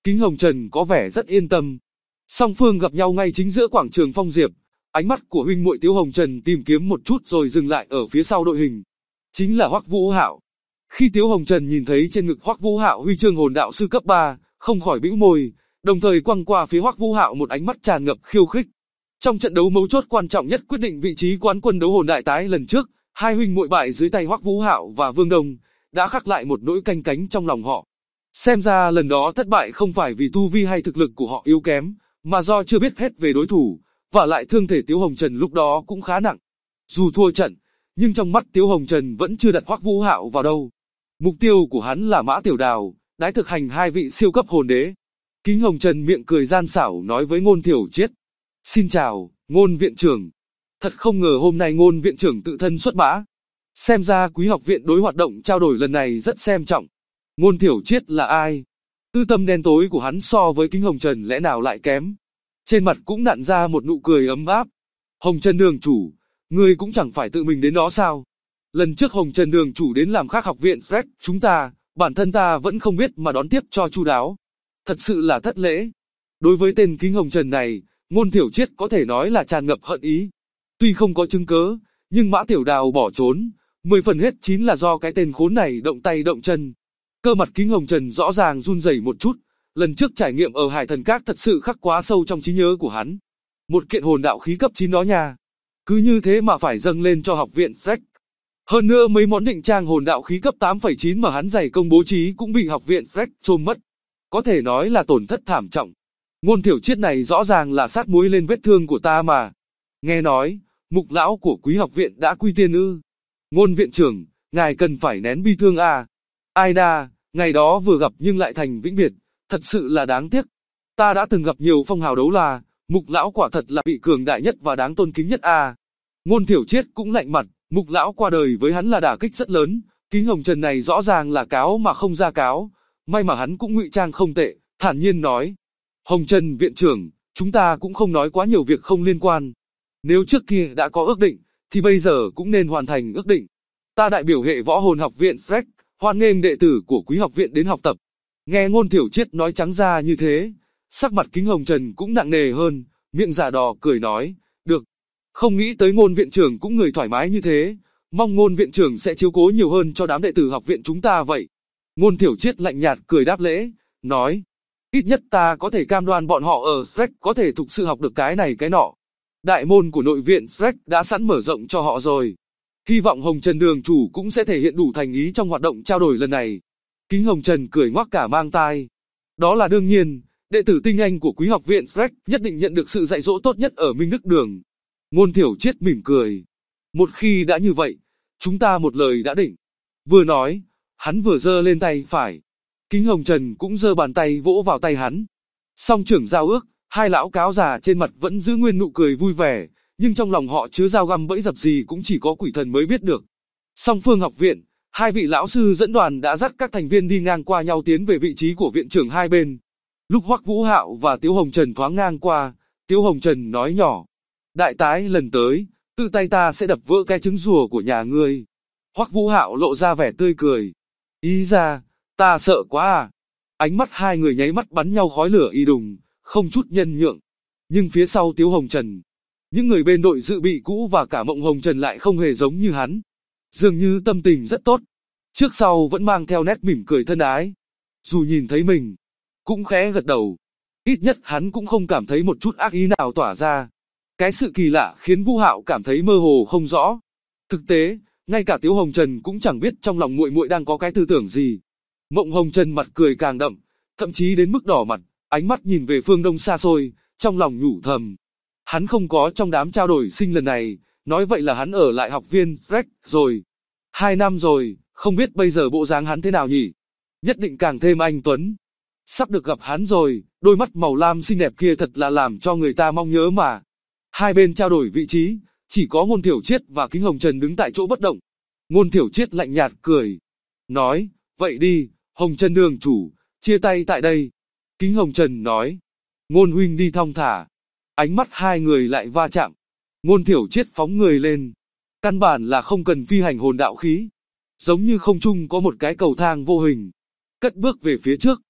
Kính Hồng Trần có vẻ rất yên tâm. Song phương gặp nhau ngay chính giữa quảng trường Phong Diệp. Ánh mắt của huynh muội Tiếu Hồng Trần tìm kiếm một chút rồi dừng lại ở phía sau đội hình. Chính là Hoắc Vũ Hạo. Khi Tiếu Hồng Trần nhìn thấy trên ngực Hoắc Vũ Hạo huy chương hồn đạo sư cấp 3, không khỏi bĩu môi, đồng thời quăng qua phía Hoắc Vũ Hạo một ánh mắt tràn ngập khiêu khích. Trong trận đấu mấu chốt quan trọng nhất quyết định vị trí quán quân đấu hồn đại tái lần trước, hai huynh muội bại dưới tay Hoắc Vũ Hạo và Vương Đông, đã khắc lại một nỗi canh cánh trong lòng họ. Xem ra lần đó thất bại không phải vì tu vi hay thực lực của họ yếu kém, mà do chưa biết hết về đối thủ, và lại thương thể Tiếu Hồng Trần lúc đó cũng khá nặng. Dù thua trận, nhưng trong mắt Tiếu Hồng Trần vẫn chưa đặt Hoắc Vũ Hạo vào đâu. Mục tiêu của hắn là Mã Tiểu Đào, đái thực hành hai vị siêu cấp hồn đế. Kính Hồng Trần miệng cười gian xảo nói với Ngôn Thiểu Triết. Xin chào, Ngôn viện trưởng. Thật không ngờ hôm nay Ngôn viện trưởng tự thân xuất mã. Xem ra Quý học viện đối hoạt động trao đổi lần này rất xem trọng. Ngôn Thiểu Triết là ai? Tư tâm đen tối của hắn so với Kính Hồng Trần lẽ nào lại kém? Trên mặt cũng nặn ra một nụ cười ấm áp. Hồng Trần đường chủ, ngươi cũng chẳng phải tự mình đến đó sao? Lần trước Hồng Trần đường chủ đến làm khác học viện Fresh chúng ta, bản thân ta vẫn không biết mà đón tiếp cho chu đáo. Thật sự là thất lễ. Đối với tên Kính Hồng Trần này, Ngôn Thiểu Triết có thể nói là tràn ngập hận ý. Tuy không có chứng cớ, nhưng Mã Tiểu Đào bỏ trốn, 10 phần hết 9 là do cái tên khốn này động tay động chân. Cơ mặt Kính Hồng Trần rõ ràng run rẩy một chút, lần trước trải nghiệm ở Hải Thần Các thật sự khắc quá sâu trong trí nhớ của hắn. Một kiện hồn đạo khí cấp 9 đó nha. Cứ như thế mà phải dâng lên cho học viện Fresh. Hơn nữa mấy món định trang hồn đạo khí cấp 8,9 mà hắn dày công bố trí cũng bị học viện Fresh trôm mất. Có thể nói là tổn thất thảm trọng. Ngôn Thiểu Triết này rõ ràng là sát muối lên vết thương của ta mà. Nghe nói, Mục lão của Quý học viện đã quy tiên ư? Ngôn viện trưởng, ngài cần phải nén bi thương à? Ai đa, ngày đó vừa gặp nhưng lại thành vĩnh biệt, thật sự là đáng tiếc. Ta đã từng gặp nhiều phong hào đấu la, Mục lão quả thật là vị cường đại nhất và đáng tôn kính nhất à. Ngôn Thiểu Triết cũng lạnh mặt, Mục lão qua đời với hắn là đả kích rất lớn, Kính Hồng Trần này rõ ràng là cáo mà không ra cáo, may mà hắn cũng ngụy trang không tệ, thản nhiên nói. Hồng Trần viện trưởng, chúng ta cũng không nói quá nhiều việc không liên quan. Nếu trước kia đã có ước định, thì bây giờ cũng nên hoàn thành ước định. Ta đại biểu hệ võ hồn học viện Fresh, hoan nghênh đệ tử của Quý học viện đến học tập. Nghe Ngôn Thiểu Triết nói trắng ra như thế, sắc mặt Kính Hồng Trần cũng nặng nề hơn, miệng giả đò cười nói, được. Không nghĩ tới Ngôn viện trưởng cũng người thoải mái như thế, mong Ngôn viện trưởng sẽ chiếu cố nhiều hơn cho đám đệ tử học viện chúng ta vậy. Ngôn Thiểu Triết lạnh nhạt cười đáp lễ, nói, ít nhất ta có thể cam đoan bọn họ ở Fresh có thể thực sự học được cái này cái nọ. Đại môn của nội viện Fresh đã sẵn mở rộng cho họ rồi. Hy vọng Hồng Trần đường chủ cũng sẽ thể hiện đủ thành ý trong hoạt động trao đổi lần này. Kính Hồng Trần cười ngoác cả mang tai. Đó là đương nhiên, đệ tử tinh anh của Quý học viện Fresh nhất định nhận được sự dạy dỗ tốt nhất ở Minh Đức Đường. Ngôn Thiểu Triết mỉm cười. Một khi đã như vậy, chúng ta một lời đã định. Vừa nói, hắn vừa giơ lên tay phải. Kính Hồng Trần cũng giơ bàn tay vỗ vào tay hắn. Song trưởng giao ước, hai lão cáo già trên mặt vẫn giữ nguyên nụ cười vui vẻ, nhưng trong lòng họ chứa dao găm bẫy dập gì cũng chỉ có quỷ thần mới biết được. Song phương học viện, hai vị lão sư dẫn đoàn đã dắt các thành viên đi ngang qua nhau tiến về vị trí của viện trưởng hai bên. Lúc Hoắc Vũ Hạo và Tiếu Hồng Trần thoáng ngang qua, Tiếu Hồng Trần nói nhỏ, đại tái lần tới, tự tay ta sẽ đập vỡ cái trứng rùa của nhà ngươi. Hoắc Vũ Hạo lộ ra vẻ tươi cười. Ý ra, ta sợ quá à. Ánh mắt hai người nháy mắt bắn nhau khói lửa y đùng, không chút nhân nhượng. Nhưng phía sau Tiếu Hồng Trần, những người bên đội dự bị cũ và cả Mộng Hồng Trần lại không hề giống như hắn. Dường như tâm tình rất tốt. Trước sau vẫn mang theo nét mỉm cười thân ái. Dù nhìn thấy mình, cũng khẽ gật đầu. Ít nhất hắn cũng không cảm thấy một chút ác ý nào tỏa ra. Cái sự kỳ lạ khiến Vũ Hạo cảm thấy mơ hồ không rõ. Thực tế, ngay cả Tiếu Hồng Trần cũng chẳng biết trong lòng muội muội đang có cái tư tưởng gì. Mộng Hồng Trần mặt cười càng đậm, thậm chí đến mức đỏ mặt, ánh mắt nhìn về phương đông xa xôi, trong lòng nhủ thầm. Hắn không có trong đám trao đổi sinh lần này, nói vậy là hắn ở lại học viên Fresh rồi. 2 năm rồi, không biết bây giờ bộ dáng hắn thế nào nhỉ? Nhất định càng thêm anh tuấn. Sắp được gặp hắn rồi, đôi mắt màu lam xinh đẹp kia thật là làm cho người ta mong nhớ mà. Hai bên trao đổi vị trí, chỉ có Ngôn Thiểu Triết và Kính Hồng Trần đứng tại chỗ bất động. Ngôn Thiểu Triết lạnh nhạt cười, nói, vậy đi, Hồng Trần đường chủ, chia tay tại đây. Kính Hồng Trần nói, Ngôn huynh đi thong thả. Ánh mắt hai người lại va chạm. Ngôn Thiểu Triết phóng người lên. Căn bản là không cần phi hành hồn đạo khí. Giống như không trung có một cái cầu thang vô hình. Cất bước về phía trước.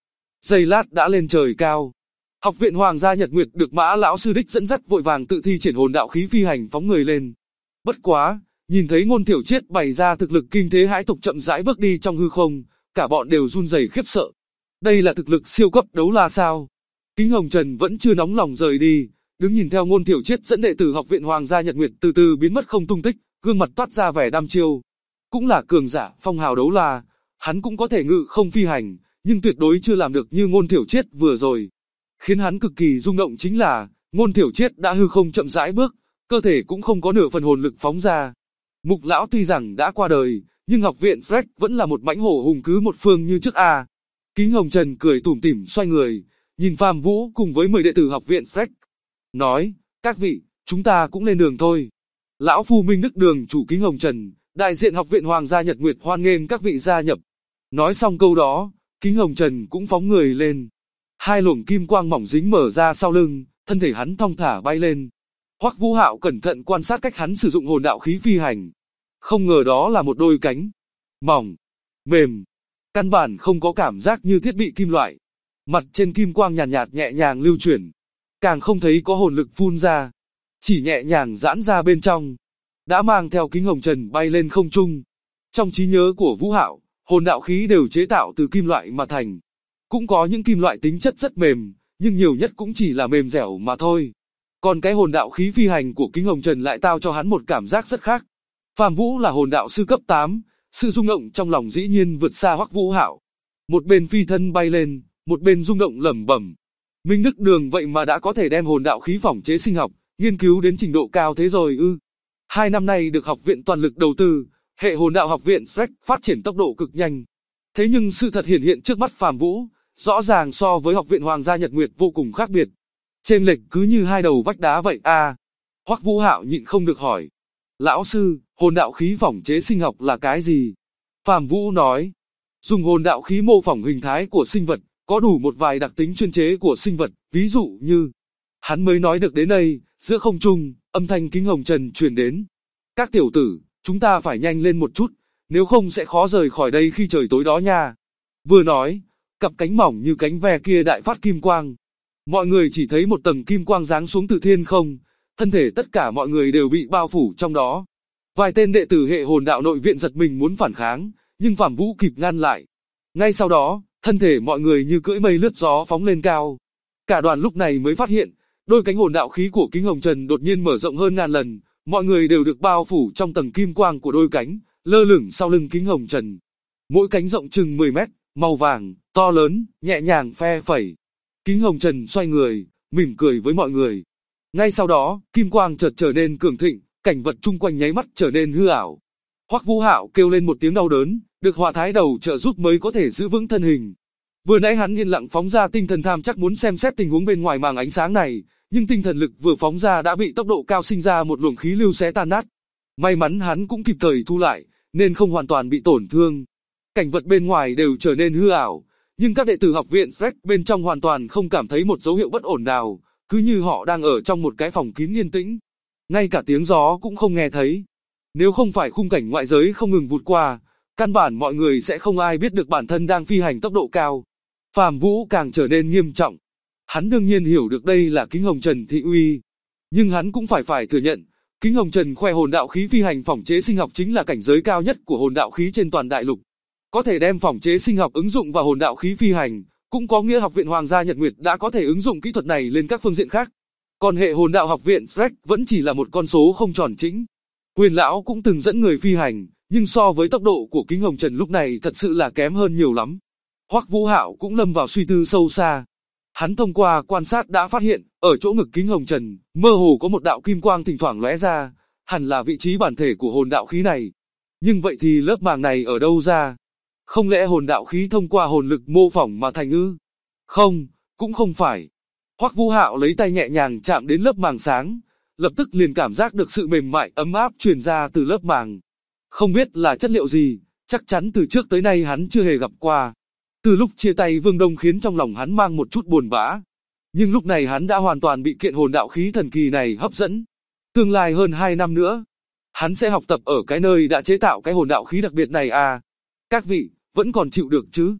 Giây lát đã lên trời cao. Học viện Hoàng gia Nhật Nguyệt được Mã lão sư đích dẫn dắt vội vàng tự thi triển hồn đạo khí phi hành phóng người lên. Bất quá, nhìn thấy Ngôn Thiểu Triết bày ra thực lực kinh thế hãi tục chậm rãi bước đi trong hư không, cả bọn đều run rẩy khiếp sợ. Đây là thực lực siêu cấp đấu la sao? Kính Hồng Trần vẫn chưa nóng lòng rời đi, đứng nhìn theo Ngôn Thiểu Triết dẫn đệ tử Học viện Hoàng gia Nhật Nguyệt từ từ biến mất không tung tích, gương mặt toát ra vẻ đăm chiêu. Cũng là cường giả phong hào đấu la, hắn cũng có thể ngự không phi hành, nhưng tuyệt đối chưa làm được như Ngôn Thiểu Triết vừa rồi. Khiến hắn cực kỳ rung động chính là, Ngôn Thiểu Triết đã hư không chậm rãi bước, cơ thể cũng không có nửa phần hồn lực phóng ra. Mục lão tuy rằng đã qua đời, nhưng học viện Freck vẫn là một mãnh hổ hùng cứ một phương như trước a. Kính Hồng Trần cười tủm tỉm xoay người, nhìn Phàm Vũ cùng với 10 đệ tử học viện Freck, nói: "Các vị, chúng ta cũng lên đường thôi." Lão phu Minh Đức Đường chủ Kính Hồng Trần, đại diện học viện Hoàng gia Nhật Nguyệt hoan nghênh các vị gia nhập. Nói xong câu đó, Kính Hồng Trần cũng phóng người lên. Hai luồng kim quang mỏng dính mở ra sau lưng, thân thể hắn thong thả bay lên. Hoắc Vũ Hạo cẩn thận quan sát cách hắn sử dụng hồn đạo khí phi hành. Không ngờ đó là một đôi cánh mỏng, mềm, căn bản không có cảm giác như thiết bị kim loại. Mặt trên kim quang nhàn nhạt nhẹ nhàng lưu chuyển, càng không thấy có hồn lực phun ra, chỉ nhẹ nhàng giãn ra bên trong, đã mang theo Kính Hồng Trần bay lên không trung. Trong trí nhớ của Vũ Hạo, hồn đạo khí đều chế tạo từ kim loại mà thành. Cũng có những kim loại tính chất rất mềm, nhưng nhiều nhất cũng chỉ là mềm dẻo mà thôi. Còn cái hồn đạo khí phi hành của Kính Hồng Trần lại tạo cho hắn một cảm giác rất khác. Phàm Vũ là hồn đạo sư cấp 8, sự rung động trong lòng dĩ nhiên vượt xa Hoắc Vũ Hạo. Một bên phi thân bay lên, một bên rung động lẩm bẩm. Minh Đức Đường vậy mà đã có thể đem hồn đạo khí phỏng chế sinh học, nghiên cứu đến trình độ cao thế rồi ư? 2 năm nay được học viện toàn lực đầu tư, hệ hồn đạo học viện Freck phát triển tốc độ cực nhanh. Thế nhưng sự thật hiển hiện trước mắt Phàm Vũ, rõ ràng so với học viện Hoàng gia Nhật Nguyệt vô cùng khác biệt. Chênh lệch cứ như hai đầu vách đá vậy a. Hoắc Vũ Hạo nhịn không được hỏi: "Lão sư, hồn đạo khí phỏng chế sinh học là cái gì?" Phàm Vũ nói: "Dùng hồn đạo khí mô phỏng hình thái của sinh vật, có đủ một vài đặc tính chuyên chế của sinh vật, ví dụ như..." Hắn mới nói được đến đây, giữa không trung, âm thanh Kính Hồng Trần truyền đến: "Các tiểu tử, chúng ta phải nhanh lên một chút, nếu không sẽ khó rời khỏi đây khi trời tối đó nha." Vừa nói, cặp cánh mỏng như cánh ve kia đại phát kim quang. Mọi người chỉ thấy một tầng kim quang giáng xuống từ thiên không, thân thể tất cả mọi người đều bị bao phủ trong đó. Vài tên đệ tử hệ hồn đạo nội viện giật mình muốn phản kháng, nhưng Phàm Vũ kịp ngăn lại. Ngay sau đó, thân thể mọi người như cưỡi mây lướt gió phóng lên cao. Cả đoàn lúc này mới phát hiện, đôi cánh hồn đạo khí của Kính Hồng Trần đột nhiên mở rộng hơn ngàn lần, mọi người đều được bao phủ trong tầng kim quang của đôi cánh, lơ lửng sau lưng Kính Hồng Trần. Mỗi cánh rộng chừng 10 mét, màu vàng, to lớn, nhẹ nhàng phe phẩy. Kính Hồng Trần xoay người, mỉm cười với mọi người. Ngay sau đó, kim quang chợt trở nên cường thịnh, cảnh vật chung quanh nháy mắt trở nên hư ảo. Hoắc Vũ Hạo kêu lên một tiếng đau đớn, được Hỏa Thái Đầu trợ giúp mới có thể giữ vững thân hình. Vừa nãy hắn yên lặng phóng ra tinh thần tham chắc muốn xem xét tình huống bên ngoài màng ánh sáng này, nhưng tinh thần lực vừa phóng ra đã bị tốc độ cao sinh ra một luồng khí lưu xé tan nát. May mắn hắn cũng kịp thời thu lại, nên không hoàn toàn bị tổn thương. Cảnh vật bên ngoài đều trở nên hư ảo, nhưng các đệ tử học viện Freck bên trong hoàn toàn không cảm thấy một dấu hiệu bất ổn nào, cứ như họ đang ở trong một cái phòng kín yên tĩnh. Ngay cả tiếng gió cũng không nghe thấy. Nếu không phải khung cảnh ngoại giới không ngừng vụt qua, căn bản mọi người sẽ không ai biết được bản thân đang phi hành tốc độ cao. Phàm Vũ càng trở nên nghiêm trọng. Hắn đương nhiên hiểu được đây là Kính Hồng Trần thị uy, nhưng hắn cũng phải thừa nhận, Kính Hồng Trần khoe hồn đạo khí phi hành phỏng chế sinh học chính là cảnh giới cao nhất của hồn đạo khí trên toàn đại lục. Có thể đem phỏng chế sinh học ứng dụng vào hồn đạo khí phi hành, cũng có nghĩa học viện Hoàng gia Nhật Nguyệt đã có thể ứng dụng kỹ thuật này lên các phương diện khác. Còn hệ hồn đạo học viện Freck vẫn chỉ là một con số không tròn chỉnh. Quyền lão cũng từng dẫn người phi hành, nhưng so với tốc độ của Kính Hồng Trần lúc này thật sự là kém hơn nhiều lắm. Hoắc Vũ Hạo cũng lâm vào suy tư sâu xa. Hắn thông qua quan sát đã phát hiện, ở chỗ ngực Kính Hồng Trần, mơ hồ có một đạo kim quang thỉnh thoảng lóe ra, hẳn là vị trí bản thể của hồn đạo khí này. Nhưng vậy thì lớp màng này ở đâu ra? Không lẽ hồn đạo khí thông qua hồn lực mô phỏng mà thành ư? Không, cũng không phải. Hoắc Vũ Hạo lấy tay nhẹ nhàng chạm đến lớp màng sáng, lập tức liền cảm giác được sự mềm mại ấm áp truyền ra từ lớp màng. Không biết là chất liệu gì, chắc chắn từ trước tới nay hắn chưa hề gặp qua. Từ lúc chia tay Vương Đông khiến trong lòng hắn mang một chút buồn bã. Nhưng lúc này hắn đã hoàn toàn bị kiện hồn đạo khí thần kỳ này hấp dẫn. Tương lai hơn 2 năm nữa, hắn sẽ học tập ở cái nơi đã chế tạo cái hồn đạo khí đặc biệt này à. Các vị, vẫn còn chịu được chứ?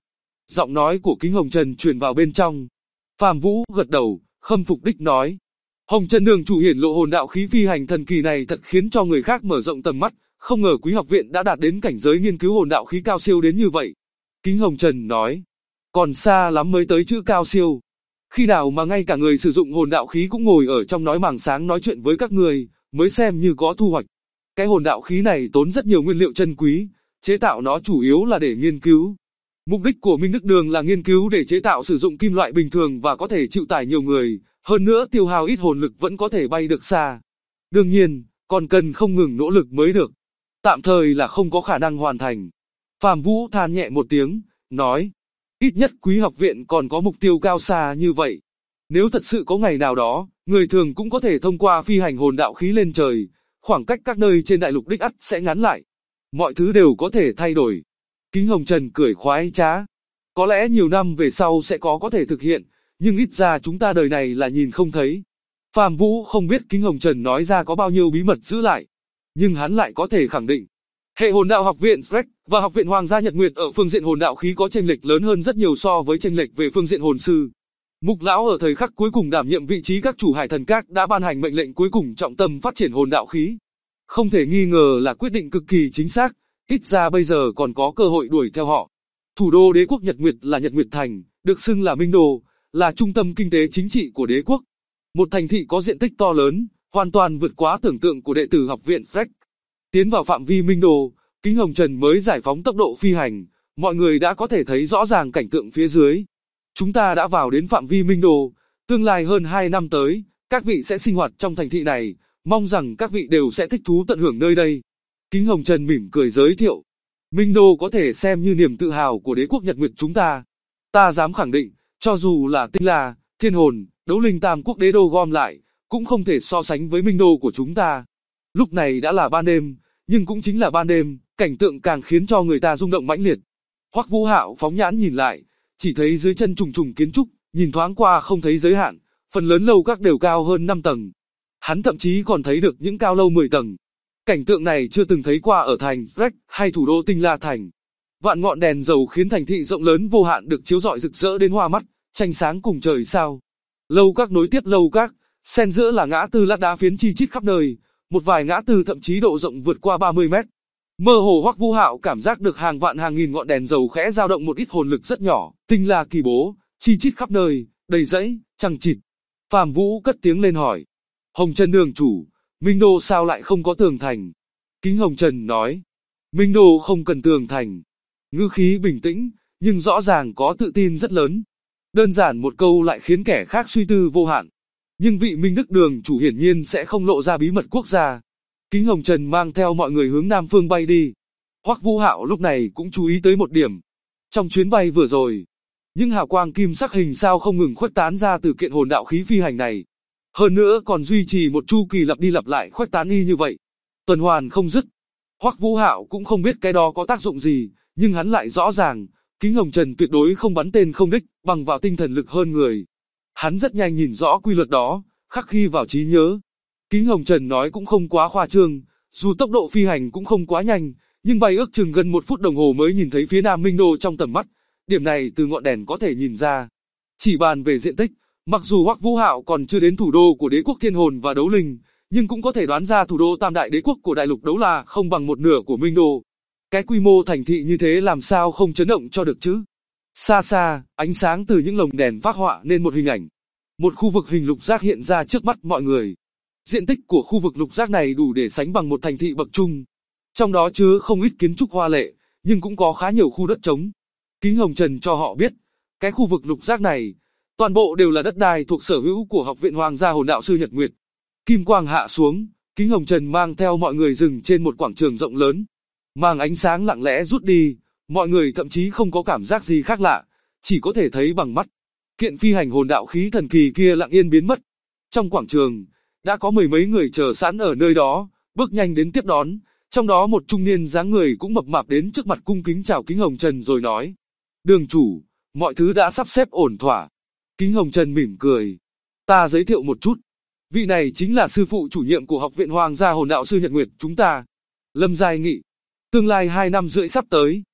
Giọng nói của Kính Hồng Trần truyền vào bên trong. Phạm Vũ gật đầu, khâm phục đích nói. Hồng Trần đường chủ hiển lộ hồn đạo khí phi hành thần kỳ này thật khiến cho người khác mở rộng tầm mắt, không ngờ Quý học viện đã đạt đến cảnh giới nghiên cứu hồn đạo khí cao siêu đến như vậy. Kính Hồng Trần nói, còn xa lắm mới tới chữ cao siêu. Khi nào mà ngay cả người sử dụng hồn đạo khí cũng ngồi ở trong nói màng sáng nói chuyện với các người, mới xem như có thu hoạch. Cái hồn đạo khí này tốn rất nhiều nguyên liệu chân quý, chế tạo nó chủ yếu là để nghiên cứu. Mục đích của Minh Đức Đường là nghiên cứu để chế tạo sử dụng kim loại bình thường và có thể chịu tải nhiều người, hơn nữa tiêu hao ít hồn lực vẫn có thể bay được xa. Đương nhiên, còn cần không ngừng nỗ lực mới được. Tạm thời là không có khả năng hoàn thành. Phạm Vũ than nhẹ một tiếng, nói, ít nhất Quý học viện còn có mục tiêu cao xa như vậy. Nếu thật sự có ngày nào đó, người thường cũng có thể thông qua phi hành hồn đạo khí lên trời, khoảng cách các nơi trên đại lục đích ắt sẽ ngắn lại. Mọi thứ đều có thể thay đổi. Kính Hồng Trần cười khoái trá. Có lẽ nhiều năm về sau sẽ có thể thực hiện, nhưng ít ra chúng ta đời này là nhìn không thấy. Phạm Vũ không biết Kính Hồng Trần nói ra có bao nhiêu bí mật giữ lại, nhưng hắn lại có thể khẳng định. Hệ hồn đạo học viện Freck và học viện Hoàng gia Nhật Nguyệt ở phương diện hồn đạo khí có chênh lệch lớn hơn rất nhiều so với chênh lệch về phương diện hồn sư. Mục lão ở thời khắc cuối cùng đảm nhiệm vị trí các chủ hải thần các đã ban hành mệnh lệnh cuối cùng trọng tâm phát triển hồn đạo khí. Không thể nghi ngờ là quyết định cực kỳ chính xác, ít ra bây giờ còn có cơ hội đuổi theo họ. Thủ đô đế quốc Nhật Nguyệt là Nhật Nguyệt Thành, được xưng là Minh Đô, là trung tâm kinh tế chính trị của đế quốc. Một thành thị có diện tích to lớn, hoàn toàn vượt quá tưởng tượng của đệ tử học viện Freck. Tiến vào phạm vi Minh Đô, Kính Hồng Trần mới giải phóng tốc độ phi hành, mọi người đã có thể thấy rõ ràng cảnh tượng phía dưới. Chúng ta đã vào đến phạm vi Minh Đô, tương lai hơn 2 năm tới, các vị sẽ sinh hoạt trong thành thị này, mong rằng các vị đều sẽ thích thú tận hưởng nơi đây. Kính Hồng Trần mỉm cười giới thiệu, Minh Đô có thể xem như niềm tự hào của đế quốc Nhật Nguyệt chúng ta. Ta dám khẳng định, cho dù là Tinh La, Thiên Hồn, Đấu Linh Tam quốc đế đô gom lại, cũng không thể so sánh với Minh Đô của chúng ta. Lúc này đã là ban đêm, nhưng cũng chính là ban đêm, cảnh tượng càng khiến cho người ta rung động mãnh liệt. Hoắc Vũ Hạo phóng nhãn nhìn lại, chỉ thấy dưới chân trùng trùng kiến trúc, nhìn thoáng qua không thấy giới hạn, phần lớn lâu các đều cao hơn 5 tầng. Hắn thậm chí còn thấy được những cao lâu 10 tầng. Cảnh tượng này chưa từng thấy qua ở thành Freck hay thủ đô Tinh La Thành. Vạn ngọn đèn dầu khiến thành thị rộng lớn vô hạn được chiếu rọi rực rỡ đến hoa mắt, tranh sáng cùng trời sao. Lâu các nối tiếp lâu các, xen giữa là ngã tư lát đá phiến chi chít khắp nơi, một vài ngã tư thậm chí độ rộng vượt qua 30 mét. Mơ hồ Hoắc Vũ Hạo cảm giác được hàng vạn hàng nghìn ngọn đèn dầu khẽ dao động một ít hồn lực rất nhỏ, tinh la kỳ bố, chi chít khắp nơi, đầy rẫy, chằng chịt. Phạm Vũ cất tiếng lên hỏi, Hồng Trần đường chủ, Minh Đô sao lại không có tường thành? Kính Hồng Trần nói, Minh Đô không cần tường thành. Ngữ khí bình tĩnh, nhưng rõ ràng có tự tin rất lớn. Đơn giản một câu lại khiến kẻ khác suy tư vô hạn. Nhưng vị Minh Đức đường chủ hiển nhiên sẽ không lộ ra bí mật quốc gia. Kính Hồng Trần mang theo mọi người hướng Nam phương bay đi. Hoắc Vũ Hạo lúc này cũng chú ý tới một điểm. Trong chuyến bay vừa rồi, những hào quang kim sắc hình sao không ngừng khuếch tán ra từ kiện hồn đạo khí phi hành này. Hơn nữa còn duy trì một chu kỳ lặp đi lặp lại khuếch tán y như vậy. Tuần hoàn không dứt. Hoắc Vũ Hạo cũng không biết cái đó có tác dụng gì, nhưng hắn lại rõ ràng, Kính Hồng Trần tuyệt đối không bắn tên không đích, bằng vào tinh thần lực hơn người. Hắn rất nhanh nhìn rõ quy luật đó, khắc ghi vào trí nhớ. Kính Hồng Trần nói cũng không quá khoa trương, dù tốc độ phi hành cũng không quá nhanh, nhưng bay ước chừng gần 1 phút đồng hồ mới nhìn thấy phía Nam Minh Đô trong tầm mắt. Điểm này từ ngọn đèn có thể nhìn ra. Chỉ bàn về diện tích, mặc dù Hoắc Vũ Hạo còn chưa đến thủ đô của đế quốc Thiên Hồn và Đấu Linh, nhưng cũng có thể đoán ra thủ đô tam đại đế quốc của đại lục Đấu La không bằng một nửa của Minh Đô. Cái quy mô thành thị như thế làm sao không chấn động cho được chứ? Xa xa, ánh sáng từ những lồng đèn phác họa nên một hình ảnh. Một khu vực hình lục giác hiện ra trước mắt mọi người. Diện tích của khu vực lục giác này đủ để sánh bằng một thành thị bậc trung. Trong đó chứa không ít kiến trúc hoa lệ, nhưng cũng có khá nhiều khu đất trống. Kính Hồng Trần cho họ biết, cái khu vực lục giác này, toàn bộ đều là đất đai thuộc sở hữu của Học viện Hoàng gia Hồn đạo sư Nhật Nguyệt. Kim quang hạ xuống, Kính Hồng Trần mang theo mọi người dừng trên một quảng trường rộng lớn. Màn ánh sáng lặng lẽ rút đi, mọi người thậm chí không có cảm giác gì khác lạ, chỉ có thể thấy bằng mắt. Kiện phi hành hồn đạo khí thần kỳ kia lặng yên biến mất. Trong quảng trường, đã có mười mấy người chờ sẵn ở nơi đó, bước nhanh đến tiếp đón, trong đó một trung niên dáng người cũng mập mạp đến trước mặt cung kính chào Kính Hồng Trần rồi nói: "Đường chủ, mọi thứ đã sắp xếp ổn thỏa." Kính Hồng Trần mỉm cười: "Ta giới thiệu một chút, vị này chính là sư phụ chủ nhiệm của Học viện Hoàng gia Hồn đạo sư Nhật Nguyệt chúng ta, Lâm Giai Nghị. Tương lai 2 năm rưỡi sắp tới,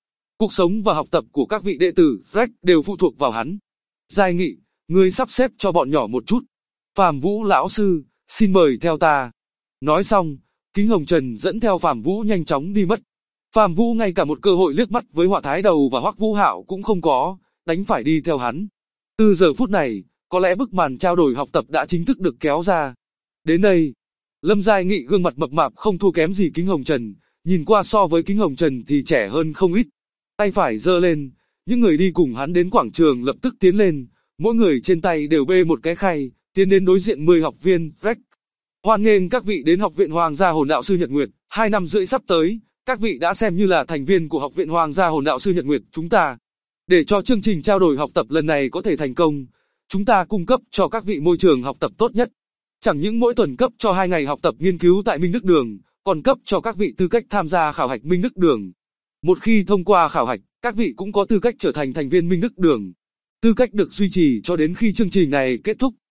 Cuộc sống và học tập của các vị đệ tử Rex đều phụ thuộc vào hắn. Giai Nghị, ngươi sắp xếp cho bọn nhỏ một chút. Phạm Vũ lão sư, xin mời theo ta. Nói xong, Kính Hồng Trần dẫn theo Phạm Vũ nhanh chóng đi mất. Phạm Vũ ngay cả một cơ hội liếc mắt với Hỏa Thái Đầu và Hoắc Vũ Hạo cũng không có, đành phải đi theo hắn. Từ giờ phút này, có lẽ bức màn trao đổi học tập đã chính thức được kéo ra. Đến đây, Lâm Giai Nghị gương mặt mập mạp không thua kém gì Kính Hồng Trần, nhìn qua so với Kính Hồng Trần thì trẻ hơn không ít. Tay phải giơ lên, những người đi cùng hắn đến quảng trường lập tức tiến lên, mỗi người trên tay đều bê một cái khay, tiến đến đối diện 10 học viên Rex. Hoan nghênh các vị đến Học viện Hoàng gia Hồn đạo sư Nhật Nguyệt, 2 năm rưỡi sắp tới, các vị đã xem như là thành viên của Học viện Hoàng gia Hồn đạo sư Nhật Nguyệt chúng ta. Để cho chương trình trao đổi học tập lần này có thể thành công, chúng ta cung cấp cho các vị môi trường học tập tốt nhất. Chẳng những mỗi tuần cấp cho 2 ngày học tập nghiên cứu tại Minh Đức Đường, còn cấp cho các vị tư cách tham gia khảo hạch Minh Đức Đường. Một khi thông qua khảo hạch, các vị cũng có tư cách trở thành thành viên Minh Đức Đường. Tư cách được duy trì cho đến khi chương trình này kết thúc.